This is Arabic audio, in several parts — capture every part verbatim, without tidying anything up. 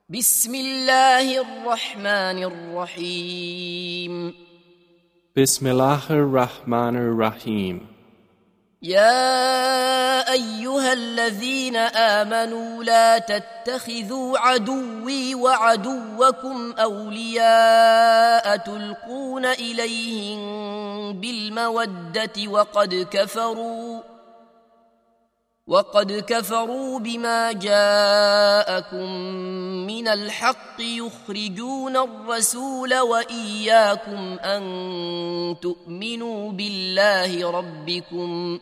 بسم الله الرحمن الرحيم Bismillahir-Rahmanir-Rahim. يا أيها الذين آمنوا لا تتخذوا عدوي وعدوكم أولياء تلقون إليهم بالمودة وقد كفروا وقد كفروا بما جاءكم من الحق يخرجون الرسول وإياكم أن تؤمنوا بالله ربكم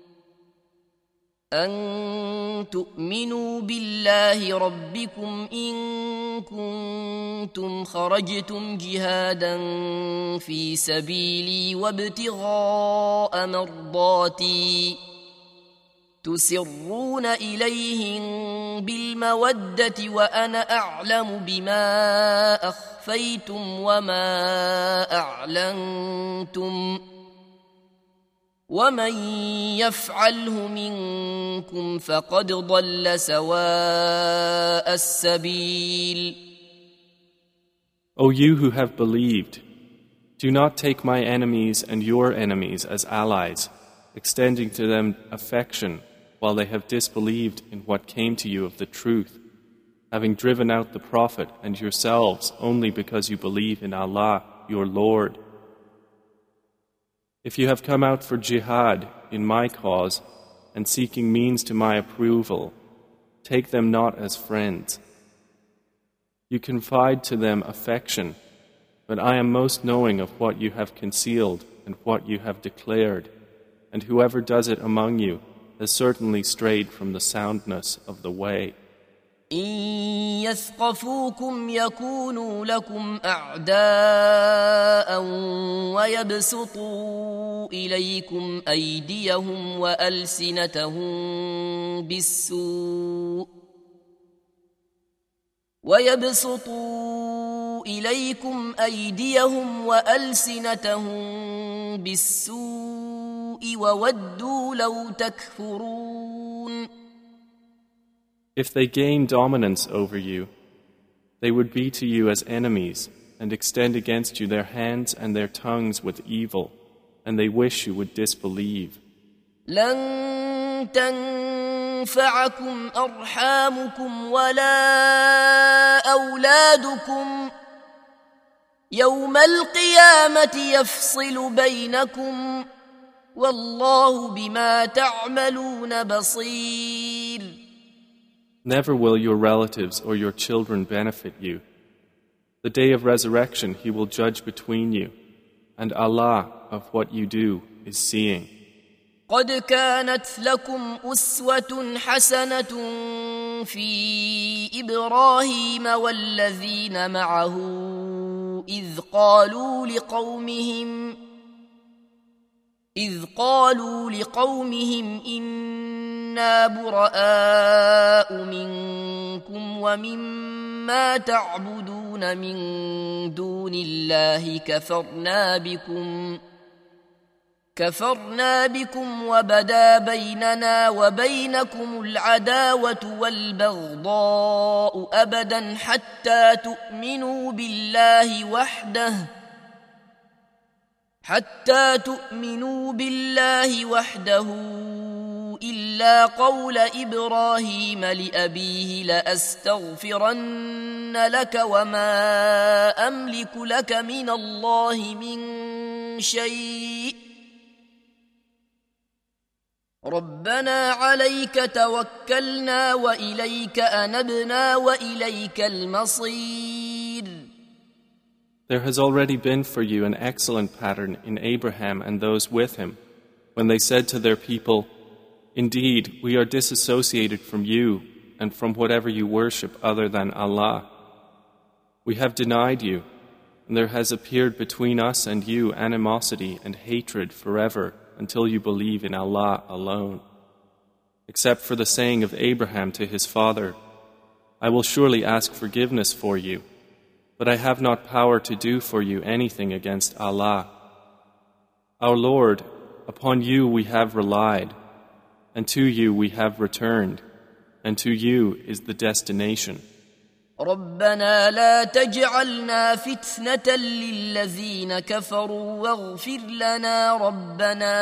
أن تؤمنوا بالله ربكم إن كنتم خرجتم جهادا في سبيلي وابتغاء مرضاتي تسرون إليهم بالمودة وأنا أعلم بما أخفيتم وما أعلنتم ومن يفعله منكم فقد ضل سواء السبيل. O you who have believed, do not take my enemies and your enemies as allies, extending to them affection, while they have disbelieved in what came to you of the truth, having driven out the Prophet and yourselves only because you believe in Allah, your Lord. If you have come out for jihad in my cause and seeking means to my approval, take them not as friends. You confide to them affection, but I am most knowing of what you have concealed and what you have declared, and whoever does it among you has certainly strayed from the soundness of the way. إن يثقفوكم يكونوا لكم أعداء ويبسطوا إليكم أيديهم وألسنتهم بالسوء ويبسطوا إليكم أيديهم وألسنتهم بالسوء وودوا لو تكفرون. If they gain dominance over you, they would be to you as enemies and extend against you their hands and their tongues with evil, and they wish you would disbelieve. لن تنفعكم أرحامكم ولا أولادكم يوم القيامة يفصل بينكم والله بما تعملون بصير. Never will your relatives or your children benefit you. The day of resurrection He will judge between you, and Allah of what you do is seeing. قد كانت لكم أسوة حسنة في إبراهيم والذين معه إذ قالوا لقومهم إذ قالوا لقومهم إنا براء منكم ومما تعبدون من دون الله كفرنا بكم كفرنا بكم وبدا بيننا وبينكم العداوة والبغضاء أبدا حتى تؤمنوا بالله وحده حتى تؤمنوا بالله وحده إلا قول إبراهيم لأبيه لأستغفرن لك وما أملك لك من الله من شيء ربنا عليك توكلنا وإليك أنبنا وإليك المصير. There has already been for you an excellent pattern in Abraham and those with him, when they said to their people, "Indeed, we are disassociated from you and from whatever you worship other than Allah. We have denied you, and there has appeared between us and you animosity and hatred forever until you believe in Allah alone. Except for the saying of Abraham to his father, I will surely ask forgiveness for you, but I have not power to do for you anything against Allah. Our Lord, upon you we have relied, and to you we have returned, and to you is the destination." ربنا لا تجعلنا فتنة للذين كفروا واغفر لنا ربنا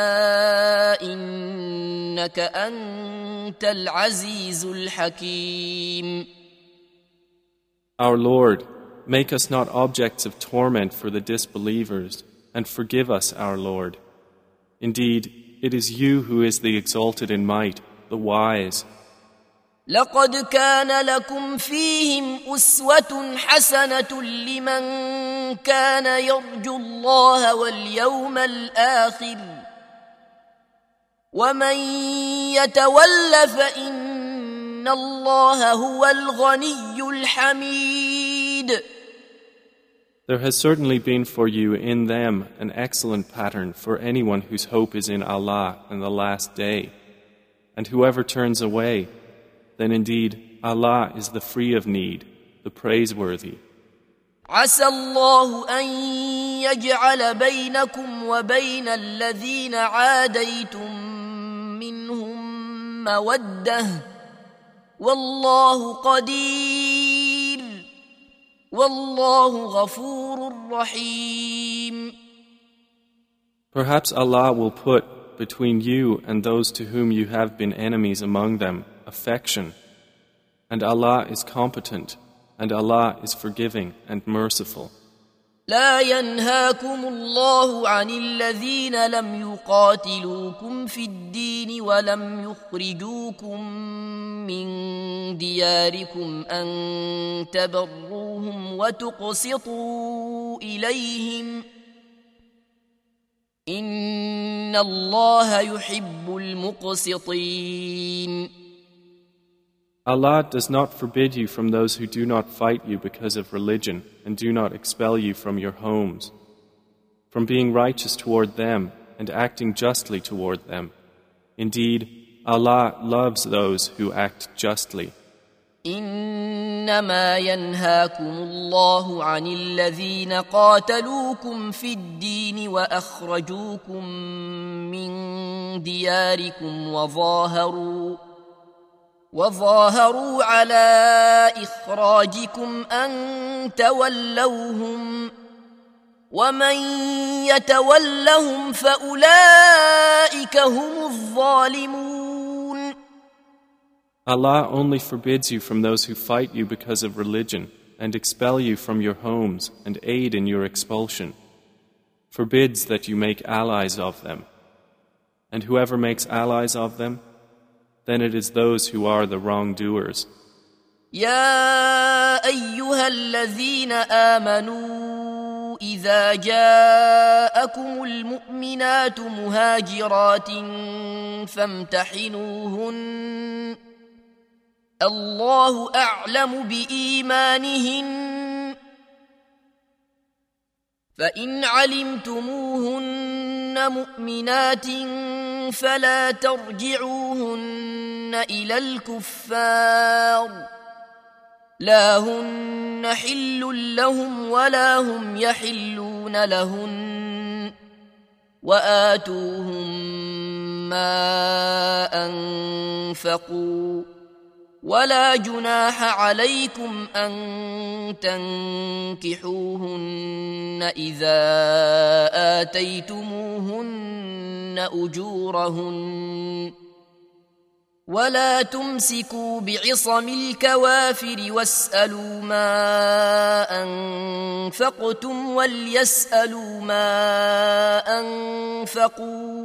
إنك أنت العزيز الحكيم. Our Lord, make us not objects of torment for the disbelievers, and forgive us, our Lord. Indeed, it is you who is the exalted in might, the wise. لقد كان لكم فيهم أسوة حسنة لمن كان يرجو الله واليوم الآخر ومن يتول فإن الله هو الغني الحميد. There has certainly been for you in them an excellent pattern for anyone whose hope is in Allah and the last day. And whoever turns away, then indeed Allah is the free of need, the praiseworthy. عسى الله أن يجعل بينكم وبين الذين عاديتم منهم مودة والله قدير والله غفور رحيم. Perhaps Allah will put between you and those to whom you have been enemies among them affection, and Allah is competent, and Allah is forgiving and merciful. لا ينهاكم الله عن الذين لم يقاتلوكم في الدين ولم يخرجوكم من دياركم أن تبروهم وتقسطوا إليهم إن الله يحب المقسطين. Allah does not forbid you from those who do not fight you because of religion and do not expel you from your homes, from being righteous toward them and acting justly toward them. Indeed, Allah loves those who act justly. إنما ينهاكم الله عن الذين قاتلوكم في الدين وأخرجوكم من دياركم وظاهروا وظاهروا على إخراجكم أن تولوهم ومن يتولهم فأولئك هم الظالمون. Allah only forbids you from those who fight you because of religion and expel you from your homes and aid in your expulsion, forbids that you make allies of them. And whoever makes allies of them, then it is those who are the wrongdoers. يا أيها الذين آمنوا إذا جاءكم المؤمنات مهاجرات فامتحنوهن الله أعلم بإيمانهن فإن علمتموهن مؤمنات فلا ترجعوهن إلى الكفار لا هن حل لهم ولا هم يحلون لهن وآتوهم ما أنفقوا ولا جناح عليكم أن تنكحوهن إذا آتيتموهن أجورهن ولا تمسكوا بعصم الكوافر واسألوا ما أنفقتم وليسألوا ما أنفقوا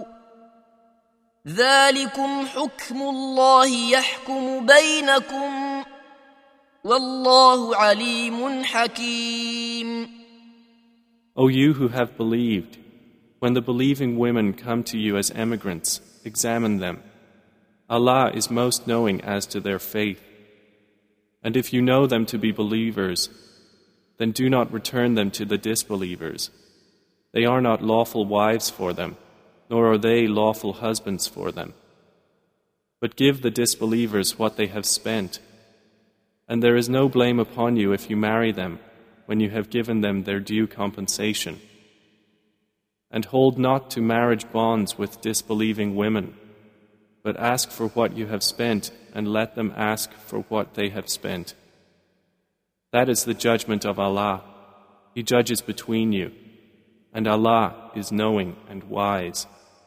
ذلكم حكم الله يحكم بينكم والله عليم حكيم. O you who have believed, when the believing women come to you as emigrants, examine them. Allah is most knowing as to their faith. And if you know them to be believers, then do not return them to the disbelievers. They are not lawful wives for them, nor are they lawful husbands for them. But give the disbelievers what they have spent, and there is no blame upon you if you marry them when you have given them their due compensation. And hold not to marriage bonds with disbelieving women, but ask for what you have spent, and let them ask for what they have spent. That is the judgment of Allah. He judges between you. And Allah is knowing and wise.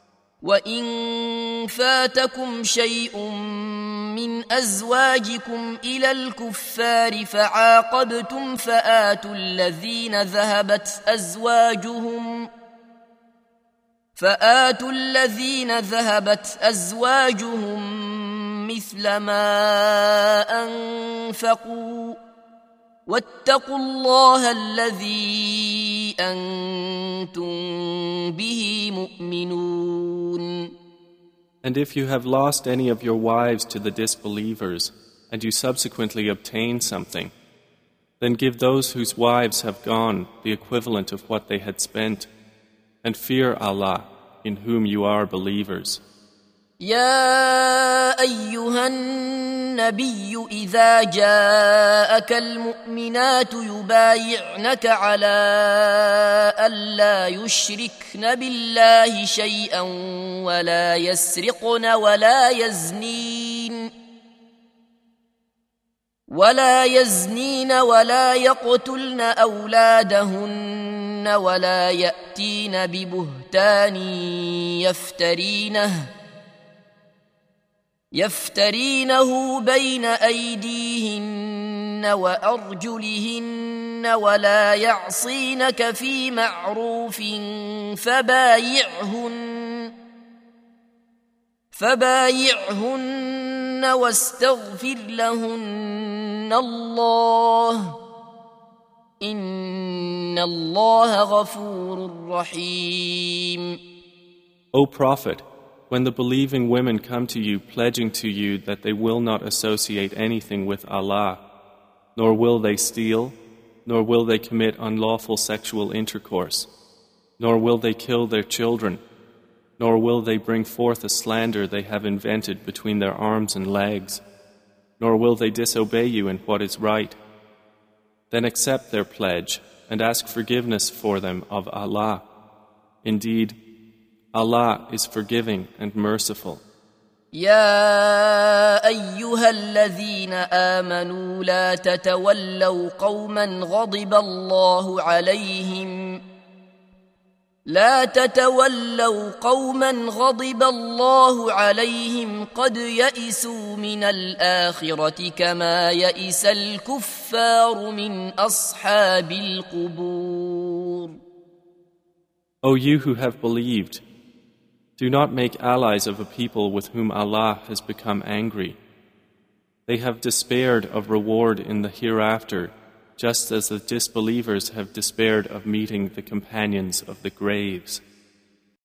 وَإِن فَاتَكُمْ شَيْءٌ مِّنْ أَزْوَاجِكُمْ إِلَى الْكُفَّارِ فَعَاقَبْتُمْ فَآتُوا الَّذِينَ ذَهَبَتْ أَزْوَاجُهُمْ فآتوا الذين ذهبت أزواجهم مثل ما أنفقوا واتقوا الله الذي أنتم به مؤمنون. And if you have lost any of your wives to the disbelievers, and you subsequently obtain something, then give those whose wives have gone the equivalent of what they had spent, and fear Allah, in whom you are believers. يا أيها النبي إذا جاءك المؤمنات يبايعنك على ألا يشركن بالله شيئا ولا يسرقن ولا يزنين ولا يزنين ولا يقتلن أولادهن ولا يأتين ببهتان يفترينه يفترينه بين أيديهن وأرجلهن ولا يعصينك في معروف فبايعهن فبايعهن واستغفر لهن الله إن الله غفور رحيم. O Prophet, when the believing women come to you pledging to you that they will not associate anything with Allah, nor will they steal, nor will they commit unlawful sexual intercourse, nor will they kill their children, nor will they bring forth a slander they have invented between their arms and legs, nor will they disobey you in what is right, then accept their pledge and ask forgiveness for them of Allah. Indeed, Allah is forgiving and merciful. يا أيها الذين آمنوا لا تتولوا قوما غضب الله عليهم لا تتولوا قوما غضب الله عليهم قد يئسوا من الآخرة كما يئس الكفار من أصحاب القبور. O you who have believed, do not make allies of a people with whom Allah has become angry. They have despaired of reward in the hereafter, just as the disbelievers have despaired of meeting the companions of the graves.